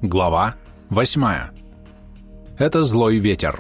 Глава 8. Это злой ветер.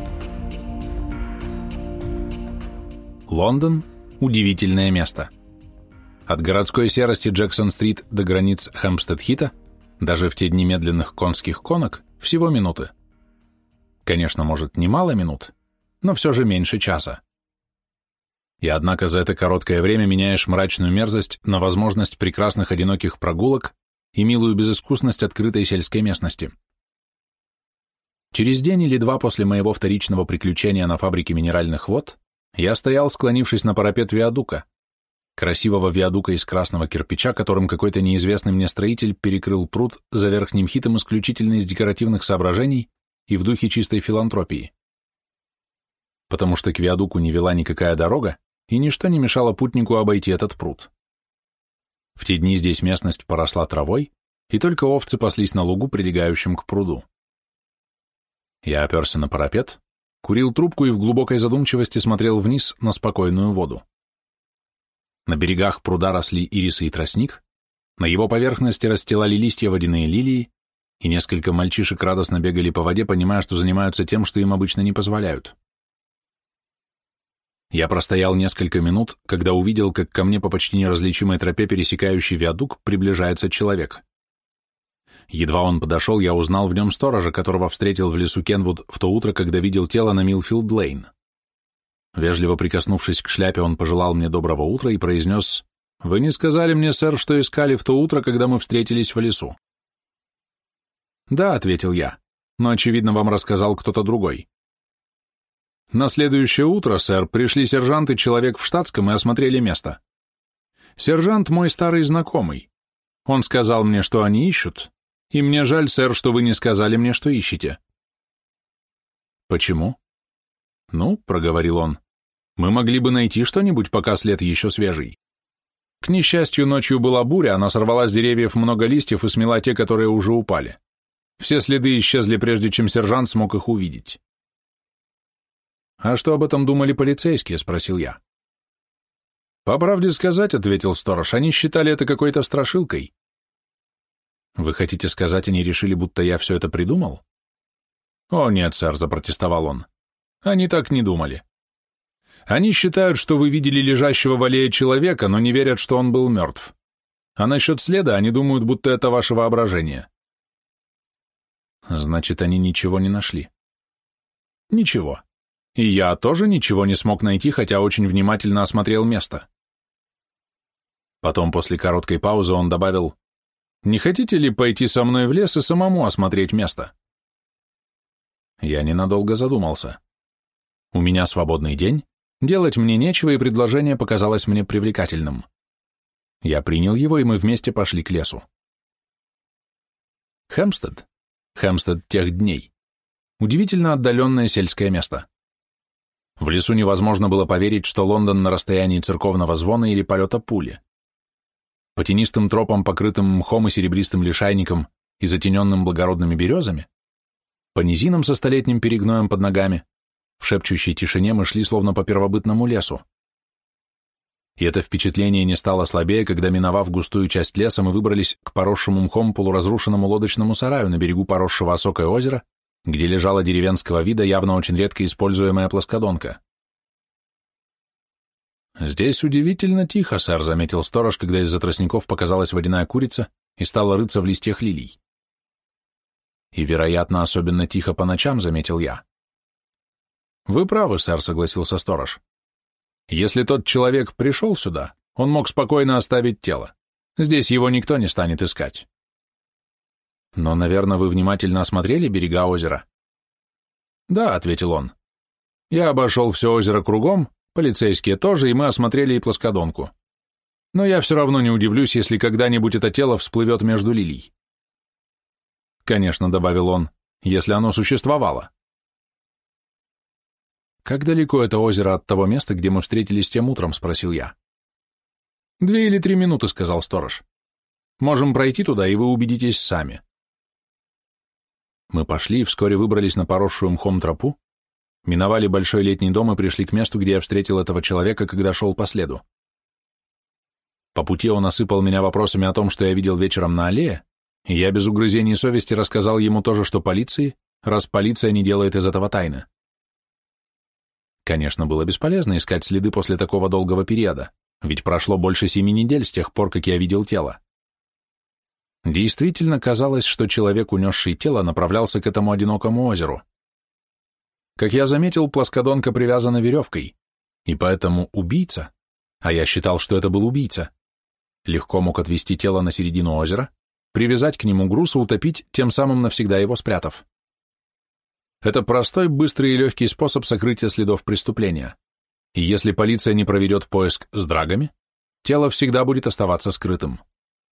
Лондон – удивительное место. От городской серости Джексон-стрит до границ Хэмпстед-Хита, даже в те дни медленных конских конок, всего минуты. Конечно, может, немало минут, но все же меньше часа. И однако за это короткое время меняешь мрачную мерзость на возможность прекрасных одиноких прогулок и милую безыскусность открытой сельской местности. Через день или два после моего вторичного приключения на фабрике минеральных вод я стоял, склонившись на парапет виадука, красивого виадука из красного кирпича, которым какой-то неизвестный мне строитель перекрыл пруд за Верхним Хитом исключительно из декоративных соображений и в духе чистой филантропии. Потому что к виадуку не вела никакая дорога, и ничто не мешало путнику обойти этот пруд. В те дни здесь местность поросла травой, и только овцы паслись на лугу, прилегающем к пруду. Я оперся на парапет, курил трубку и в глубокой задумчивости смотрел вниз на спокойную воду. На берегах пруда росли ирисы и тростник, на его поверхности расстилали листья водяные лилии, и несколько мальчишек радостно бегали по воде, понимая, что занимаются тем, что им обычно не позволяют. Я простоял несколько минут, когда увидел, как ко мне по почти неразличимой тропе, пересекающей виадук, приближается человек. Едва он подошел, я узнал в нем сторожа, которого встретил в лесу Кенвуд в то утро, когда видел тело на Милфилд-Лейн. Вежливо прикоснувшись к шляпе, он пожелал мне доброго утра и произнес: «Вы не сказали мне, сэр, что искали в то утро, когда мы встретились в лесу?» «Да», — ответил я, — «но, очевидно, вам рассказал кто-то другой». «На следующее утро, сэр, пришли сержант и человек в штатском и осмотрели место. Сержант мой старый знакомый. Он сказал мне, что они ищут, и мне жаль, сэр, что вы не сказали мне, что ищете». «Почему?» «Ну, — проговорил он, — мы могли бы найти что-нибудь, пока след еще свежий. К несчастью, ночью была буря, она сорвала с деревьев много листьев и смела те, которые уже упали. Все следы исчезли, прежде чем сержант смог их увидеть». «А что об этом думали полицейские?» — спросил я. «По правде сказать, — ответил сторож, — они считали это какой-то страшилкой». «Вы хотите сказать, они решили, будто я все это придумал?» «О, нет, сэр, — запротестовал он, — они так не думали. Они считают, что вы видели лежащего в аллее человека, но не верят, что он был мертв. А насчет следа они думают, будто это ваше воображение». «Значит, они ничего не нашли?» «Ничего. И я тоже ничего не смог найти, хотя очень внимательно осмотрел место». Потом, после короткой паузы, он добавил: «Не хотите ли пойти со мной в лес и самому осмотреть место?» Я ненадолго задумался. У меня свободный день, делать мне нечего, и предложение показалось мне привлекательным. Я принял его, и мы вместе пошли к лесу. Хэмпстед тех дней. Удивительно отдаленное сельское место. В лесу невозможно было поверить, что Лондон на расстоянии церковного звона или полета пули. По тенистым тропам, покрытым мхом и серебристым лишайником и затененным благородными березами, по низинам со столетним перегноем под ногами, в шепчущей тишине мы шли словно по первобытному лесу. И это впечатление не стало слабее, когда, миновав густую часть леса, мы выбрались к поросшему мхом полуразрушенному лодочному сараю на берегу поросшего осокой озера, где лежала деревенского вида, явно очень редко используемая плоскодонка. «Здесь удивительно тихо, сэр», — заметил сторож, когда из-за тростников показалась водяная курица и стала рыться в листьях лилий. «И, вероятно, особенно тихо по ночам», — заметил я. «Вы правы, сэр», — согласился сторож. «Если тот человек пришел сюда, он мог спокойно оставить тело. Здесь его никто не станет искать». «Но, наверное, вы внимательно осмотрели берега озера?» «Да», — ответил он. «Я обошел все озеро кругом, полицейские тоже, и мы осмотрели и плоскодонку. Но я все равно не удивлюсь, если когда-нибудь это тело всплывет между лилий». «Конечно», — добавил он, — «если оно существовало». «Как далеко это озеро от того места, где мы встретились тем утром?» — спросил я. 2 или 3 минуты», — сказал сторож. «Можем пройти туда, и вы убедитесь сами». Мы пошли и вскоре выбрались на поросшую мхом тропу, миновали большой летний дом и пришли к месту, где я встретил этого человека, когда шел по следу. По пути он осыпал меня вопросами о том, что я видел вечером на аллее, И я без угрызений совести рассказал ему то же, что полиции, раз полиция не делает из этого тайны. Конечно, было бесполезно искать следы после такого долгого периода, ведь прошло больше 7 недель с тех пор, как я видел тело. Действительно казалось, что человек, унесший тело, направлялся к этому одинокому озеру. Как я заметил, плоскодонка привязана веревкой, и поэтому убийца, а я считал, что это был убийца, легко мог отвести тело на середину озера, привязать к нему груз и утопить, тем самым навсегда его спрятав. Это простой, быстрый и легкий способ сокрытия следов преступления, и если полиция не проведет поиск с драгами, тело всегда будет оставаться скрытым.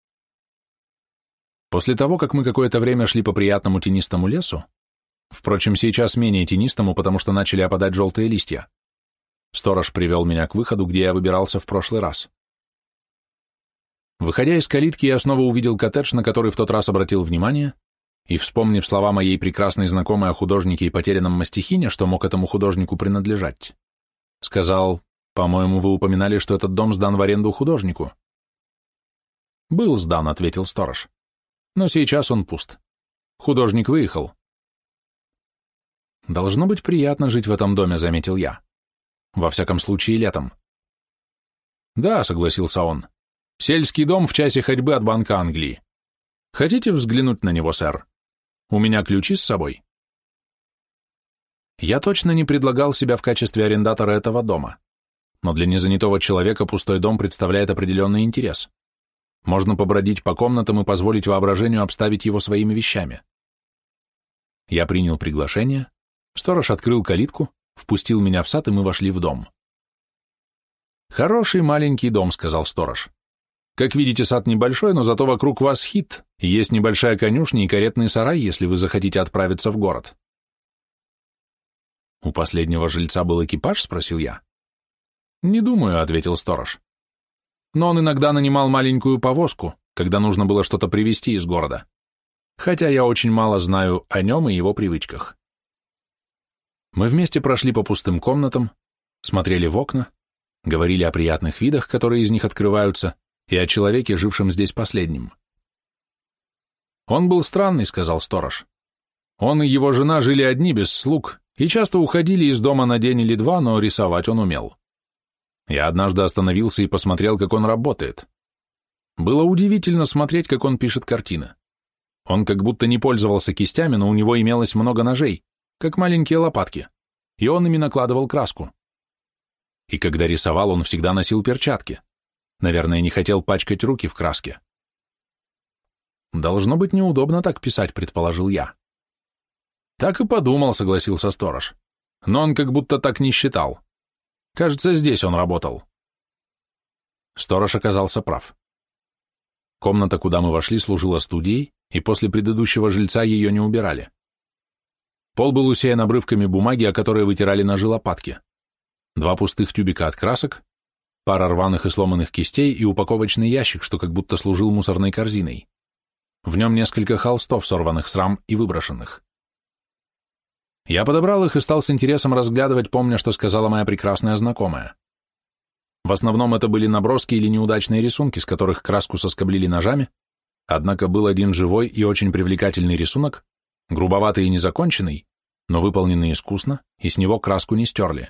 После того, как мы какое-то время шли по приятному тенистому лесу, впрочем, сейчас менее тенистому, потому что начали опадать желтые листья, сторож привел меня к выходу, где я выбирался в прошлый раз. Выходя из калитки, я снова увидел коттедж, на который в тот раз обратил внимание, и, вспомнив слова моей прекрасной знакомой о художнике и потерянном мастихине, что мог этому художнику принадлежать, сказал: «По-моему, вы упоминали, что этот дом сдан в аренду художнику». «Был сдан», — ответил сторож. «Но сейчас он пуст. Художник выехал». «Должно быть приятно жить в этом доме», — заметил я. «Во всяком случае, летом». «Да», — согласился он. «Сельский дом в часе ходьбы от Банка Англии. Хотите взглянуть на него, сэр? У меня ключи с собой». Я точно не предлагал себя в качестве арендатора этого дома, но для незанятого человека пустой дом представляет определенный интерес. Можно побродить по комнатам и позволить воображению обставить его своими вещами. Я принял приглашение, сторож открыл калитку, впустил меня в сад, и мы вошли в дом. «Хороший маленький дом», — сказал сторож. «Как видите, сад небольшой, но зато вокруг вас хит, и есть небольшая конюшня и каретный сарай, если вы захотите отправиться в город». «У последнего жильца был экипаж?» — спросил я. «Не думаю», — ответил сторож. «Но он иногда нанимал маленькую повозку, когда нужно было что-то привезти из города, хотя я очень мало знаю о нем и его привычках». Мы вместе прошли по пустым комнатам, смотрели в окна, говорили о приятных видах, которые из них открываются, и о человеке, жившем здесь последним. «Он был странный», — сказал сторож. «Он и его жена жили одни, без слуг, и часто уходили из дома на день или два, но рисовать он умел. Я однажды остановился и посмотрел, как он работает. Было удивительно смотреть, как он пишет картины. Он как будто не пользовался кистями, но у него имелось много ножей, как маленькие лопатки, и он ими накладывал краску. И когда рисовал, он всегда носил перчатки. Наверное, не хотел пачкать руки в краске. «Должно быть неудобно так писать», — предположил я. «Так и подумал», — согласился сторож. «Но он как будто так не считал. Кажется, здесь он работал». Сторож оказался прав. Комната, куда мы вошли, служила студией, и после предыдущего жильца ее не убирали. Пол был усеян обрывками бумаги, о которые вытирали ножи лопатки. 2 пустых тюбика от красок, пара рваных и сломанных кистей и упаковочный ящик, что как будто служил мусорной корзиной. В нем несколько холстов, сорванных с рам и выброшенных. Я подобрал их и стал с интересом разглядывать, помня, что сказала моя прекрасная знакомая. В основном это были наброски или неудачные рисунки, с которых краску соскоблили ножами, однако был один живой и очень привлекательный рисунок, грубоватый и незаконченный, но выполненный искусно, и с него краску не стерли.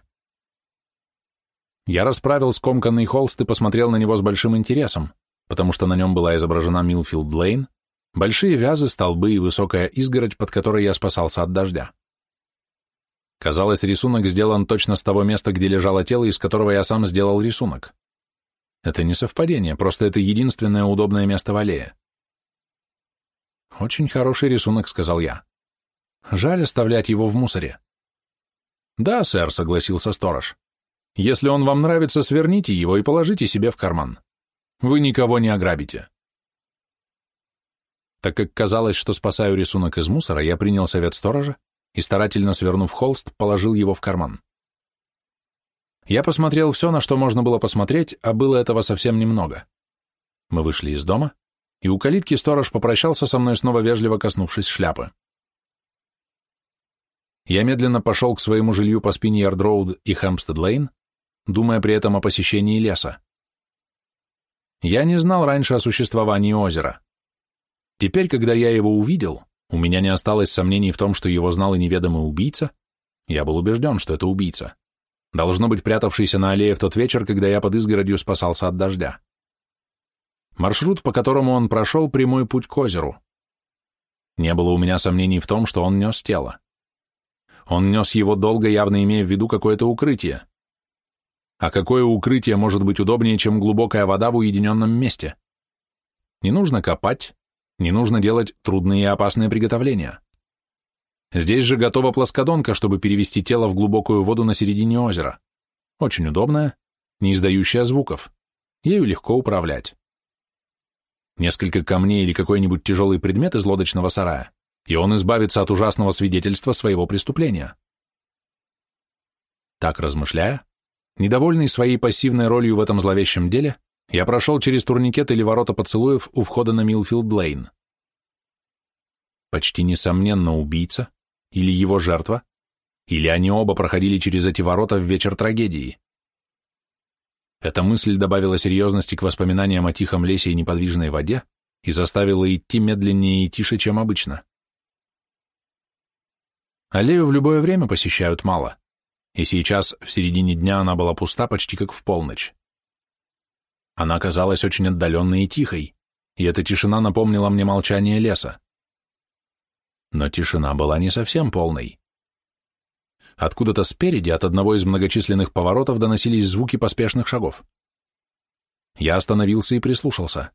Я расправил скомканный холст и посмотрел на него с большим интересом, потому что на нем была изображена Милфилд Лейн, большие вязы, столбы и высокая изгородь, под которой я спасался от дождя. Казалось, рисунок сделан точно с того места, где лежало тело, из которого я сам сделал рисунок. Это не совпадение, просто это единственное удобное место в аллее. «Очень хороший рисунок», — сказал я. «Жаль оставлять его в мусоре». «Да, сэр», — согласился сторож. «Если он вам нравится, сверните его и положите себе в карман. Вы никого не ограбите». Так как казалось, что спасаю рисунок из мусора, я принял совет сторожа и, старательно свернув холст, положил его в карман. Я посмотрел все, на что можно было посмотреть, а было этого совсем немного. Мы вышли из дома, и у калитки сторож попрощался со мной, снова вежливо коснувшись шляпы. Я медленно пошел к своему жилью по Спиньярд-Роуд и Хэмпстед-Лейн, думая при этом о посещении леса. Я не знал раньше о существовании озера. Теперь, когда я его увидел, у меня не осталось сомнений в том, что его знал и неведомый убийца. Я был убежден, что это убийца. Должно быть, прятавшийся на аллее в тот вечер, когда я под изгородью спасался от дождя. Маршрут, по которому он прошел, прямой путь к озеру. Не было у меня сомнений в том, что он нес тело. Он нес его долго, явно имея в виду какое-то укрытие. А какое укрытие может быть удобнее, чем глубокая вода в уединенном месте? Не нужно копать, не нужно делать трудные и опасные приготовления. Здесь же готова плоскодонка, чтобы перевести тело в глубокую воду на середине озера. Очень удобная, не издающая звуков. Ею легко управлять. Несколько камней или какой-нибудь тяжелый предмет из лодочного сарая, и он избавится от ужасного свидетельства своего преступления. Так размышляя, недовольный своей пассивной ролью в этом зловещем деле, я прошел через турникет или ворота поцелуев у входа на Милфилд-Лейн. Почти несомненно убийца, или его жертва, или они оба проходили через эти ворота в вечер трагедии. Эта мысль добавила серьезности к воспоминаниям о тихом лесе и неподвижной воде и заставила идти медленнее и тише, чем обычно. Аллею в любое время посещают мало, и сейчас, в середине дня, она была пуста почти как в полночь. Она казалась очень отдаленной и тихой, и эта тишина напомнила мне молчание леса. Но тишина была не совсем полной. Откуда-то спереди, от одного из многочисленных поворотов, доносились звуки поспешных шагов. Я остановился и прислушался.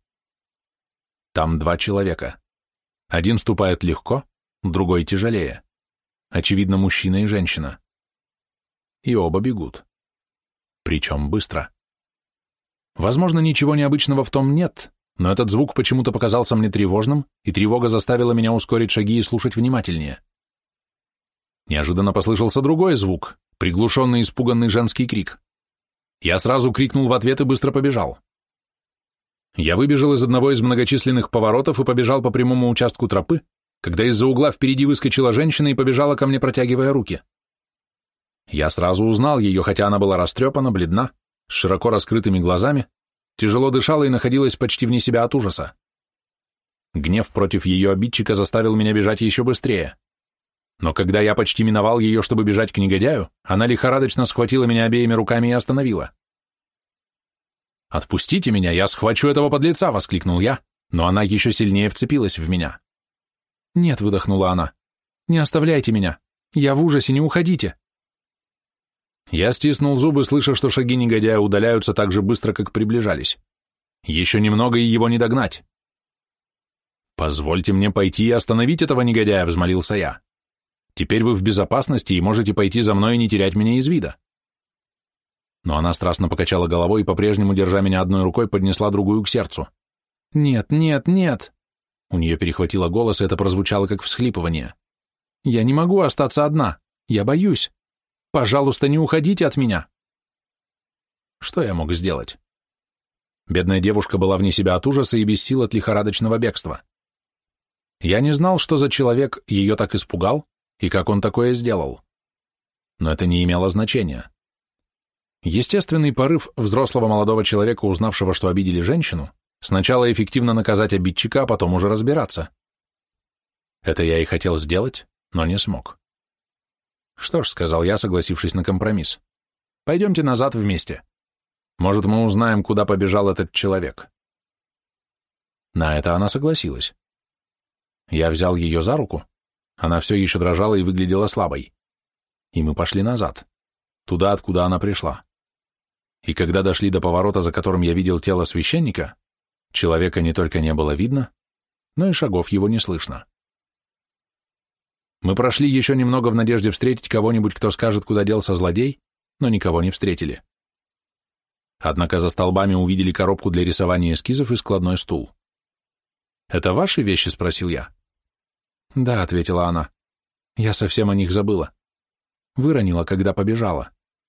Там два человека. Один ступает легко, другой тяжелее. Очевидно, мужчина и женщина. И оба бегут. Причем быстро. Возможно, ничего необычного в том нет, но этот звук почему-то показался мне тревожным, и тревога заставила меня ускорить шаги и слушать внимательнее. Неожиданно послышался другой звук, приглушенный испуганный женский крик. Я сразу крикнул в ответ и быстро побежал. Я выбежал из одного из многочисленных поворотов и побежал по прямому участку тропы, когда из-за угла впереди выскочила женщина и побежала ко мне, протягивая руки. Я сразу узнал ее, хотя она была растрепана, бледна, с широко раскрытыми глазами, тяжело дышала и находилась почти вне себя от ужаса. Гнев против ее обидчика заставил меня бежать еще быстрее. Но когда я почти миновал ее, чтобы бежать к негодяю, она лихорадочно схватила меня обеими руками и остановила. «Отпустите меня, я схвачу этого подлеца!» — воскликнул я, но она еще сильнее вцепилась в меня. «Нет», — выдохнула она, — «не оставляйте меня, я в ужасе, не уходите». Я стиснул зубы, слыша, что шаги негодяя удаляются так же быстро, как приближались. Еще немного, и его не догнать. «Позвольте мне пойти и остановить этого негодяя», — взмолился я. «Теперь вы в безопасности и можете пойти за мной и не терять меня из вида». Но она страстно покачала головой и, по-прежнему, держа меня одной рукой, поднесла другую к сердцу. «Нет, нет, нет!» У нее перехватило голос, и это прозвучало как всхлипывание. «Я не могу остаться одна. Я боюсь. Пожалуйста, не уходите от меня». Что я мог сделать? Бедная девушка была вне себя от ужаса и без сил от лихорадочного бегства. Я не знал, что за человек ее так испугал и как он такое сделал. Но это не имело значения. Естественный порыв взрослого молодого человека, узнавшего, что обидели женщину, сначала эффективно наказать обидчика, а потом уже разбираться. Это я и хотел сделать, но не смог. «Что ж», — сказал я, согласившись на компромисс, — «пойдемте назад вместе. Может, мы узнаем, куда побежал этот человек». На это она согласилась. Я взял ее за руку, она все еще дрожала и выглядела слабой. И мы пошли назад, туда, откуда она пришла. И когда дошли до поворота, за которым я видел тело священника, человека не только не было видно, но и шагов его не слышно. Мы прошли еще немного в надежде встретить кого-нибудь, кто скажет, куда делся злодей, но никого не встретили. Однако за столбами увидели коробку для рисования эскизов и складной стул. «Это ваши вещи?» — спросил я. «Да», — ответила она. «Я совсем о них забыла. Выронила, когда побежала».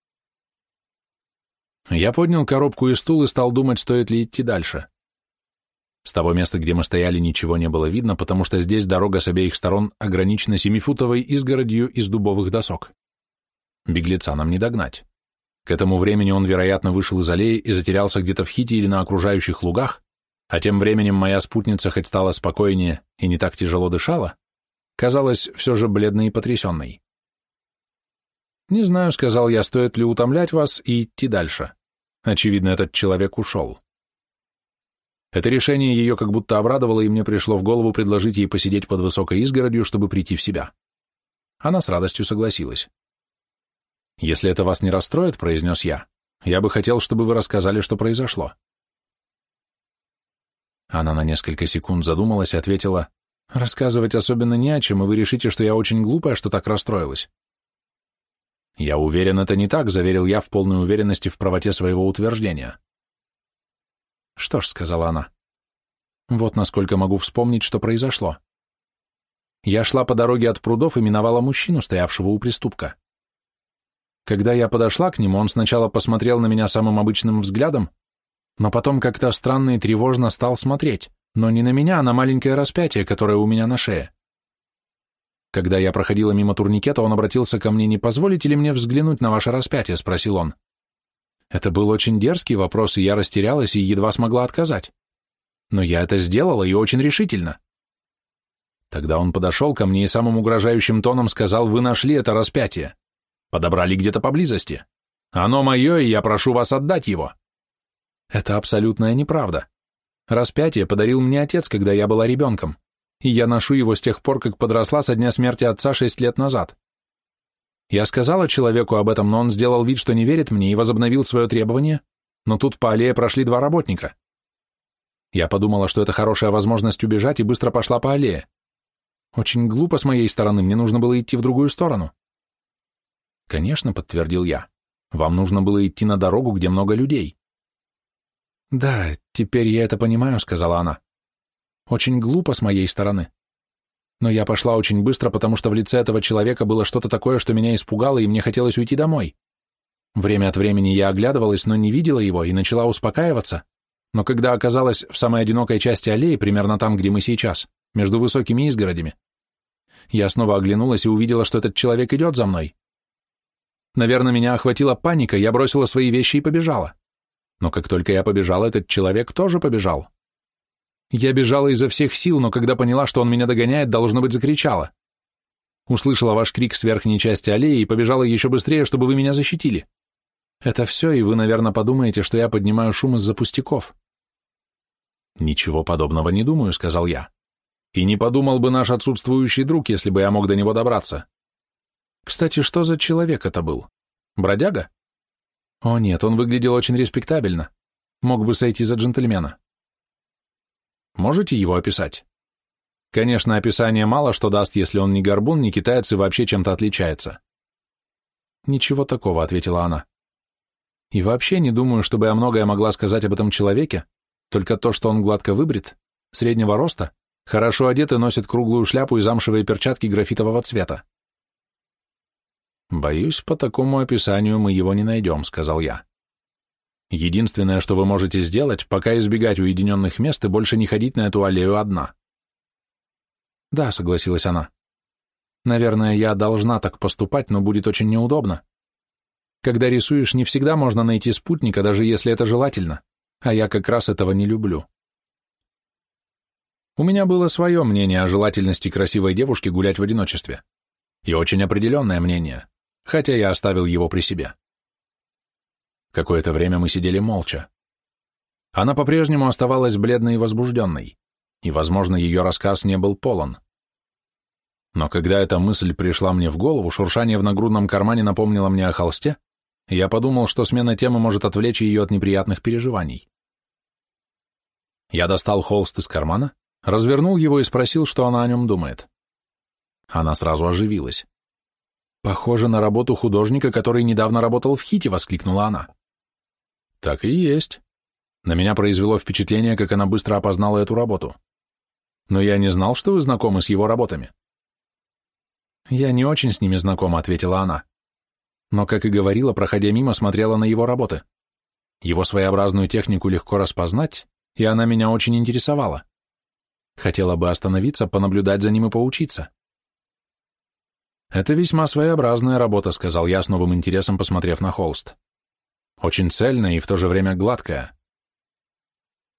Я поднял коробку и стул и стал думать, стоит ли идти дальше. С того места, где мы стояли, ничего не было видно, потому что здесь дорога с обеих сторон ограничена 7-футовой изгородью из дубовых досок. Беглеца нам не догнать. К этому времени он, вероятно, вышел из аллеи и затерялся где-то в Хите или на окружающих лугах, А тем временем моя спутница хоть стала спокойнее и не так тяжело дышала, казалась все же бледной и потрясенной. «Не знаю», — сказал я, — «стоит ли утомлять вас и идти дальше. Очевидно, этот человек ушел». Это решение ее как будто обрадовало, и мне пришло в голову предложить ей посидеть под высокой изгородью, чтобы прийти в себя. Она с радостью согласилась. «Если это вас не расстроит», — произнес я бы хотел, чтобы вы рассказали, что произошло». Она на несколько секунд задумалась и ответила: «Рассказывать особенно не о чем, и вы решите, что я очень глупая, что так расстроилась». «Я уверен, это не так», — заверил я в полной уверенности в правоте своего утверждения. «Что ж», — сказала она, — «вот насколько могу вспомнить, что произошло. Я шла по дороге от прудов и миновала мужчину, стоявшего у приступка. Когда я подошла к нему, он сначала посмотрел на меня самым обычным взглядом, но потом как-то странно и тревожно стал смотреть, но не на меня, а на маленькое распятие, которое у меня на шее. Когда я проходила мимо турникета, он обратился ко мне: «Не позволите ли мне взглянуть на ваше распятие?» — спросил он. Это был очень дерзкий вопрос, и я растерялась и едва смогла отказать. Но я это сделала, и очень решительно. Тогда он подошел ко мне и самым угрожающим тоном сказал: «Вы нашли это распятие. Подобрали где-то поблизости. Оно мое, и я прошу вас отдать его». Это абсолютная неправда. Распятие подарил мне отец, когда я была ребенком, и я ношу его с тех пор, как подросла со дня смерти отца 6 лет назад. Я сказала человеку об этом, но он сделал вид, что не верит мне, и возобновил свое требование, но тут по аллее прошли 2 работника. Я подумала, что это хорошая возможность убежать, и быстро пошла по аллее. Очень глупо с моей стороны, мне нужно было идти в другую сторону. «Конечно», — подтвердил я, — «вам нужно было идти на дорогу, где много людей». «Да, теперь я это понимаю», — сказала она. «Очень глупо с моей стороны. Но я пошла очень быстро, потому что в лице этого человека было что-то такое, что меня испугало, и мне хотелось уйти домой. Время от времени я оглядывалась, но не видела его, и начала успокаиваться. Но когда оказалась в самой одинокой части аллеи, примерно там, где мы сейчас, между высокими изгородями, я снова оглянулась и увидела, что этот человек идет за мной. Наверное, меня охватила паника, я бросила свои вещи и побежала. Но как только я побежала, этот человек тоже побежал. Я бежала изо всех сил, но когда поняла, что он меня догоняет, должно быть, закричала. Услышала ваш крик с верхней части аллеи и побежала еще быстрее, чтобы вы меня защитили. Это все, и вы, наверное, подумаете, что я поднимаю шум из-за пустяков». «Ничего подобного не думаю», — сказал я. «И не подумал бы наш отсутствующий друг, если бы я мог до него добраться. Кстати, что за человек это был? Бродяга?» «О нет, он выглядел очень респектабельно. Мог бы сойти за джентльмена». «Можете его описать?» «Конечно, описание мало что даст, если он не горбун, не китаец и вообще чем-то отличается». «Ничего такого», — ответила она. «И вообще не думаю, чтобы я многое могла сказать об этом человеке, только то, что он гладко выбрит, среднего роста, хорошо одет и носит круглую шляпу и замшевые перчатки графитового цвета». «Боюсь, по такому описанию мы его не найдем», — сказал я. «Единственное, что вы можете сделать, пока избегать уединенных мест и больше не ходить на эту аллею одна». «Да», — согласилась она. «Наверное, я должна так поступать, но будет очень неудобно. Когда рисуешь, не всегда можно найти спутника, даже если это желательно, а я как раз этого не люблю». У меня было свое мнение о желательности красивой девушки гулять в одиночестве, и очень определенное мнение, хотя я оставил его при себе. Какое-то время мы сидели молча. Она по-прежнему оставалась бледной и возбужденной, и, возможно, ее рассказ не был полон. Но когда эта мысль пришла мне в голову, шуршание в нагрудном кармане напомнило мне о холсте, и я подумал, что смена темы может отвлечь ее от неприятных переживаний. Я достал холст из кармана, развернул его и спросил, что она о нем думает. Она сразу оживилась. «Похоже на работу художника, который недавно работал в Хите», — воскликнула она. «Так и есть». На меня произвело впечатление, как она быстро опознала эту работу. «Но я не знал, что вы знакомы с его работами». «Я не очень с ними знакома», — ответила она. «Но, как и говорила, проходя мимо, смотрела на его работы. Его своеобразную технику легко распознать, и она меня очень интересовала. Хотела бы остановиться, понаблюдать за ним и поучиться». «Это весьма своеобразная работа», — сказал я с новым интересом, посмотрев на холст. «Очень цельная и в то же время гладкая».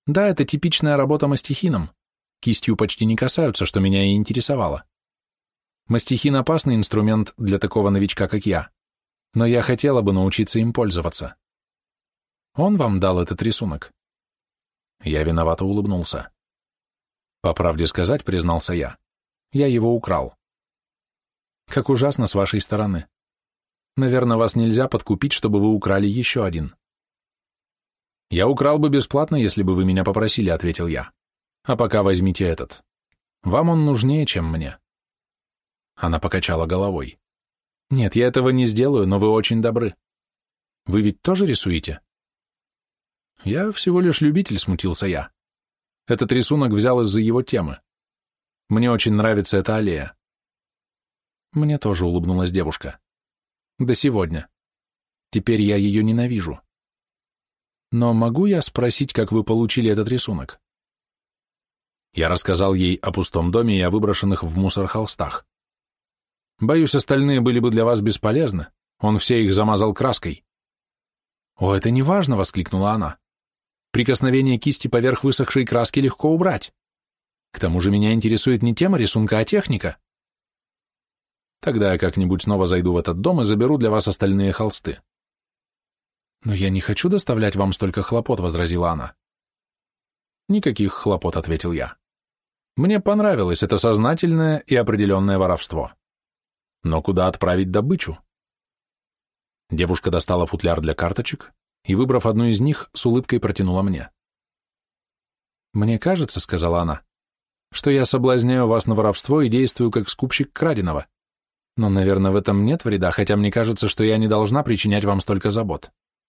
Да, это типичная работа мастихином. Кистью почти не касаются, что меня и интересовало. Мастихин — опасный инструмент для такого новичка, как я, но я хотела бы научиться им пользоваться. Он вам дал этот рисунок?» Я виновато улыбнулся. «По правде сказать, — признался я, — я его украл». «Как ужасно с вашей стороны. Наверное, вас нельзя подкупить, чтобы вы украли еще один». «Я украл бы бесплатно, если бы вы меня попросили», — ответил я. «А пока возьмите этот. Вам он нужнее, чем мне». Она покачала головой. «Нет, я этого не сделаю, но вы очень добры. Вы ведь тоже рисуете?» «Я всего лишь любитель», — смутился я. «Этот рисунок взял из-за его темы. Мне очень нравится эта аллея». Мне тоже улыбнулась девушка. «До сегодня. Теперь я ее ненавижу. Но могу я спросить, как вы получили этот рисунок?» Я рассказал ей о пустом доме и о выброшенных в мусор холстах. «Боюсь, остальные были бы для вас бесполезны. Он все их замазал краской». «О, это не важно!» — воскликнула она. «Прикосновение кисти поверх высохшей краски легко убрать. К тому же меня интересует не тема рисунка, а техника». «Тогда я как-нибудь снова зайду в этот дом и заберу для вас остальные холсты». «Но я не хочу доставлять вам столько хлопот», — возразила она. «Никаких хлопот», — ответил я. «Мне понравилось это сознательное и определенное воровство. Но куда отправить добычу?» Девушка достала футляр для карточек и, выбрав одну из них, с улыбкой протянула мне. «Мне кажется, — сказала она, — что я соблазняю вас на воровство и действую как скупщик краденого. Но, наверное, в этом нет вреда, хотя мне кажется, что я не должна причинять вам столько забот».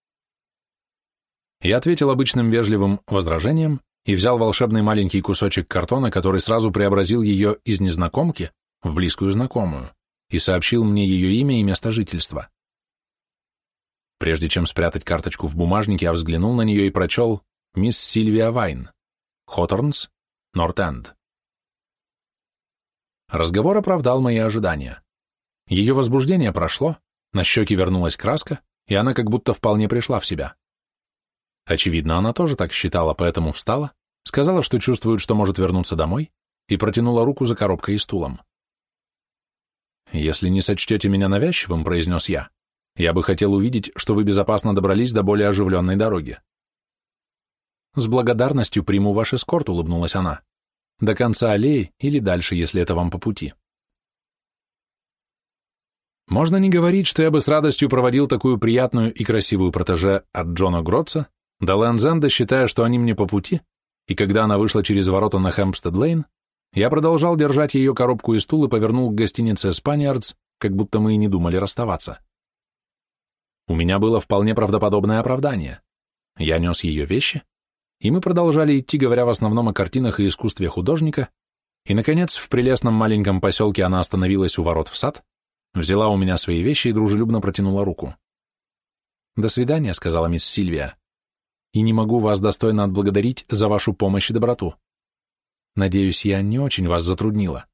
Я ответил обычным вежливым возражением и взял волшебный маленький кусочек картона, который сразу преобразил ее из незнакомки в близкую знакомую, и сообщил мне ее имя и место жительства. Прежде чем спрятать карточку в бумажнике, я взглянул на нее и прочел «Мисс Сильвия Вайн, Хоторнс, Норт-Энд». Разговор оправдал мои ожидания. Ее возбуждение прошло, на щеки вернулась краска, и она как будто вполне пришла в себя. Очевидно, она тоже так считала, поэтому встала, сказала, что чувствует, что может вернуться домой, и протянула руку за коробкой и стулом. «Если не сочтете меня навязчивым, — произнес я бы хотел увидеть, что вы безопасно добрались до более оживленной дороги». «С благодарностью приму ваш эскорт», — улыбнулась она. «До конца аллеи или дальше, если это вам по пути». Можно не говорить, что я бы с радостью проводил такую приятную и красивую протеже от Джона Гротса до Лэнс-Энда, считая, что они мне по пути, и когда она вышла через ворота на Хэмпстед-Лейн, я продолжал держать ее коробку и стул и повернул к гостинице «Спаниардс», как будто мы и не думали расставаться. У меня было вполне правдоподобное оправдание. Я нес ее вещи, и мы продолжали идти, говоря в основном о картинах и искусстве художника, и, наконец, в прелестном маленьком поселке она остановилась у ворот в сад, взяла у меня свои вещи и дружелюбно протянула руку. «До свидания», — сказала мисс Сильвия, «и не могу вас достойно отблагодарить за вашу помощь и доброту. Надеюсь, я не очень вас затруднила».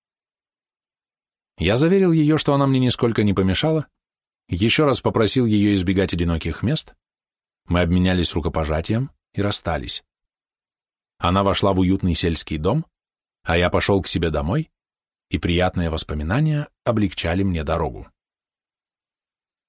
Я заверил ее, что она мне нисколько не помешала, еще раз попросил ее избегать одиноких мест, мы обменялись рукопожатием и расстались. Она вошла в уютный сельский дом, а я пошел к себе домой, и приятные воспоминания облегчали мне дорогу.